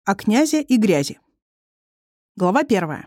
О князе и грязи. Глава 1.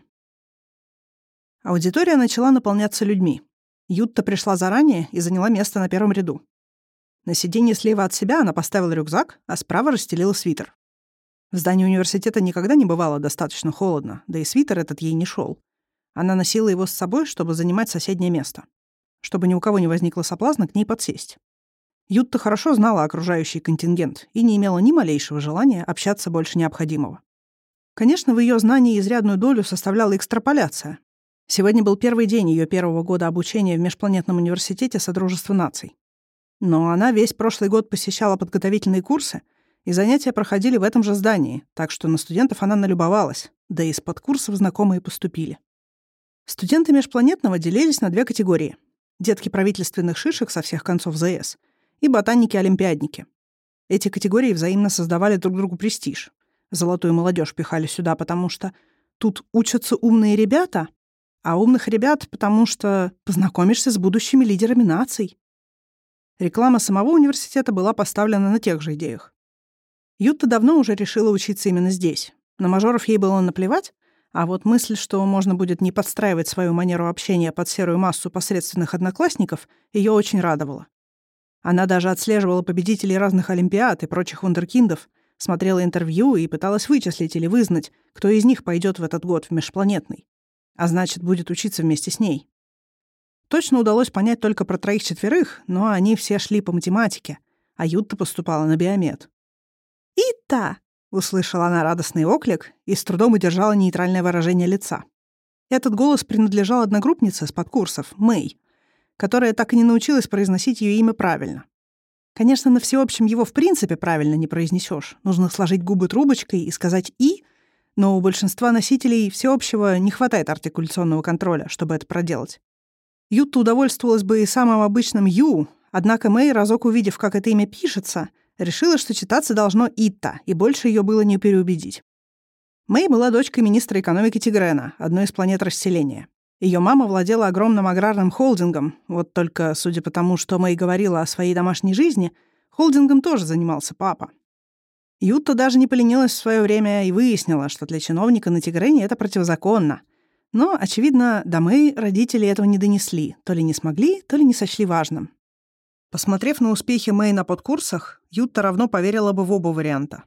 Аудитория начала наполняться людьми. Ютта пришла заранее и заняла место на первом ряду. На сиденье слева от себя она поставила рюкзак, а справа расстелила свитер. В здании университета никогда не бывало достаточно холодно, да и свитер этот ей не шел. Она носила его с собой, чтобы занимать соседнее место, чтобы ни у кого не возникло соблазна к ней подсесть. Ютта хорошо знала окружающий контингент и не имела ни малейшего желания общаться больше необходимого. Конечно, в ее знании изрядную долю составляла экстраполяция. Сегодня был первый день ее первого года обучения в Межпланетном университете Содружества наций. Но она весь прошлый год посещала подготовительные курсы, и занятия проходили в этом же здании, так что на студентов она налюбовалась, да и из-под курсов знакомые поступили. Студенты Межпланетного делились на две категории — детки правительственных шишек со всех концов ЗС и ботаники-олимпиадники. Эти категории взаимно создавали друг другу престиж. Золотую молодежь пихали сюда, потому что тут учатся умные ребята, а умных ребят, потому что познакомишься с будущими лидерами наций. Реклама самого университета была поставлена на тех же идеях. Ютта давно уже решила учиться именно здесь. На мажоров ей было наплевать, а вот мысль, что можно будет не подстраивать свою манеру общения под серую массу посредственных одноклассников, ее очень радовала. Она даже отслеживала победителей разных олимпиад и прочих вундеркиндов, смотрела интервью и пыталась вычислить или вызнать, кто из них пойдет в этот год в Межпланетный, а значит, будет учиться вместе с ней. Точно удалось понять только про 3-4, но они все шли по математике, а Ютта поступала на биомед. «Ита!» — услышала она радостный оклик и с трудом удержала нейтральное выражение лица. Этот голос принадлежал одногруппнице с подкурсов, Мэй, которая так и не научилась произносить ее имя правильно. Конечно, на всеобщем его в принципе правильно не произнесешь. Нужно сложить губы трубочкой и сказать «и», но у большинства носителей всеобщего не хватает артикуляционного контроля, чтобы это проделать. Ютта удовольствовалась бы и самым обычным «ю», однако Мэй, разок увидев, как это имя пишется, решила, что читаться должно «ита», и больше ее было не переубедить. Мэй была дочкой министра экономики Тигрена, одной из планет расселения. Ее мама владела огромным аграрным холдингом, вот только, судя по тому, что Мэй говорила о своей домашней жизни, холдингом тоже занимался папа. Ютта даже не поленилась в свое время и выяснила, что для чиновника на Тигрене это противозаконно. Но, очевидно, до Мэй родители этого не донесли, то ли не смогли, то ли не сочли важным. Посмотрев на успехи Мэй на подкурсах, Ютта равно поверила бы в оба варианта.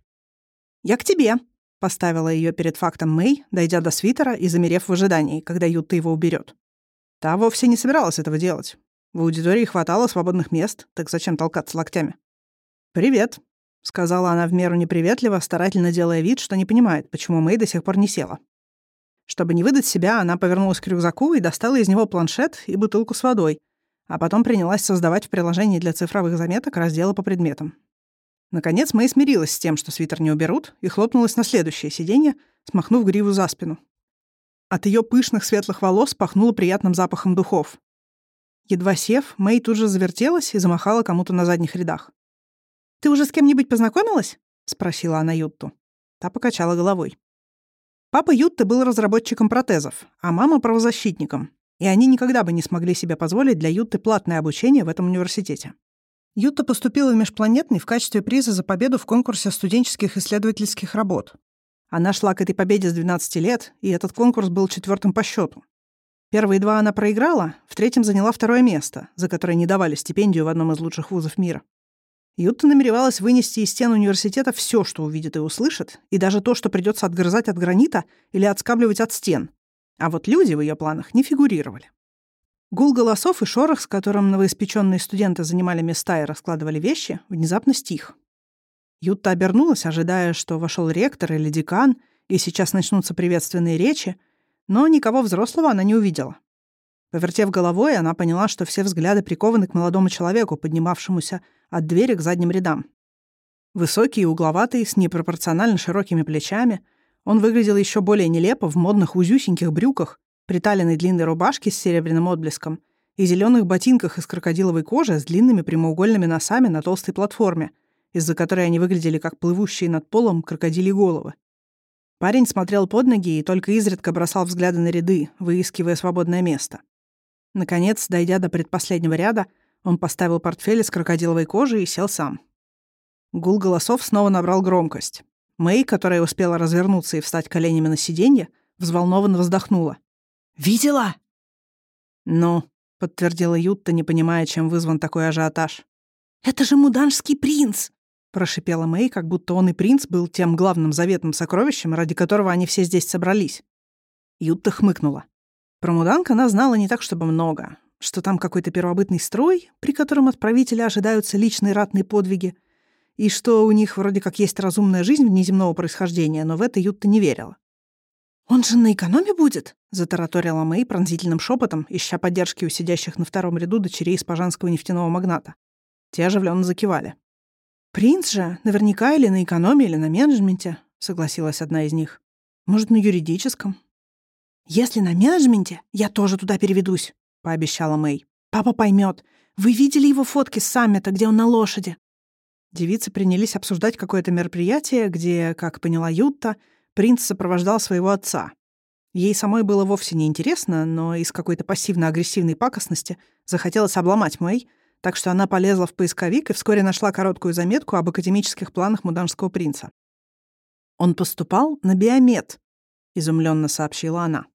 «Я к тебе», — поставила ее перед фактом Мэй, дойдя до свитера и замерев в ожидании, когда Ютта его уберет. Та вовсе не собиралась этого делать. В аудитории хватало свободных мест, так зачем толкаться локтями? «Привет», — сказала она в меру неприветливо, старательно делая вид, что не понимает, почему Мэй до сих пор не села. Чтобы не выдать себя, она повернулась к рюкзаку и достала из него планшет и бутылку с водой, а потом принялась создавать в приложении для цифровых заметок разделы по предметам. Наконец Мэй смирилась с тем, что свитер не уберут, и хлопнулась на следующее сиденье, смахнув гриву за спину. От ее пышных светлых волос пахнуло приятным запахом духов. Едва сев, Мэй тут же завертелась и замахала кому-то на задних рядах. «Ты уже с кем-нибудь познакомилась?» — спросила она Ютту. Та покачала головой. Папа Ютты был разработчиком протезов, а мама — правозащитником, и они никогда бы не смогли себе позволить для Ютты платное обучение в этом университете. Ютта поступила в Межпланетный в качестве приза за победу в конкурсе студенческих исследовательских работ. Она шла к этой победе с 12 лет, и этот конкурс был 4-м по счету. Первые 2 она проиграла, в 3-м заняла 2-е место, за которое не давали стипендию в одном из лучших вузов мира. Ютта намеревалась вынести из стен университета все, что увидит и услышит, и даже то, что придется отгрызать от гранита или отскабливать от стен. А вот люди в ее планах не фигурировали. Гул голосов и шорох, с которым новоиспеченные студенты занимали места и раскладывали вещи, внезапно стих. Ютта обернулась, ожидая, что вошел ректор или декан, и сейчас начнутся приветственные речи, но никого взрослого она не увидела. Повертев головой, она поняла, что все взгляды прикованы к молодому человеку, поднимавшемуся от двери к задним рядам. Высокий и угловатый, с непропорционально широкими плечами, он выглядел еще более нелепо в модных узюсеньких брюках, приталенной длинной рубашке с серебряным отблеском и зеленых ботинках из крокодиловой кожи с длинными прямоугольными носами на толстой платформе, из-за которой они выглядели как плывущие над полом крокодилии головы. Парень смотрел под ноги и только изредка бросал взгляды на ряды, выискивая свободное место. Наконец, дойдя до предпоследнего ряда, он поставил портфель из крокодиловой кожи и сел сам. Гул голосов снова набрал громкость. Мэй, которая успела развернуться и встать коленями на сиденье, взволнованно вздохнула. «Видела?» «Ну», — подтвердила Ютта, не понимая, чем вызван такой ажиотаж. «Это же муданжский принц!» — прошипела Мэй, как будто он и принц был тем главным заветным сокровищем, ради которого они все здесь собрались. Ютта хмыкнула. Про муданг она знала не так, чтобы много. Что там какой-то первобытный строй, при котором от правителя ожидаются личные ратные подвиги, и что у них вроде как есть разумная жизнь внеземного происхождения, но в это Ютта не верила. «Он же на экономе будет?» — затараторила Мэй пронзительным шепотом, ища поддержки у сидящих на втором ряду дочерей испажанского нефтяного магната. Те оживленно закивали. «Принц же наверняка или на экономе, или на менеджменте», — согласилась одна из них. «Может, на юридическом?» «Если на менеджменте, я тоже туда переведусь», — пообещала Мэй. «Папа поймет. Вы видели его фотки с саммита, где он на лошади?» Девицы принялись обсуждать какое-то мероприятие, где, как поняла Ютта, принц сопровождал своего отца. Ей самой было вовсе не интересно, но из какой-то пассивно-агрессивной пакостности захотелось обломать Мэй, так что она полезла в поисковик и вскоре нашла короткую заметку об академических планах муданжского принца. «Он поступал на биомед», — изумленно сообщила она.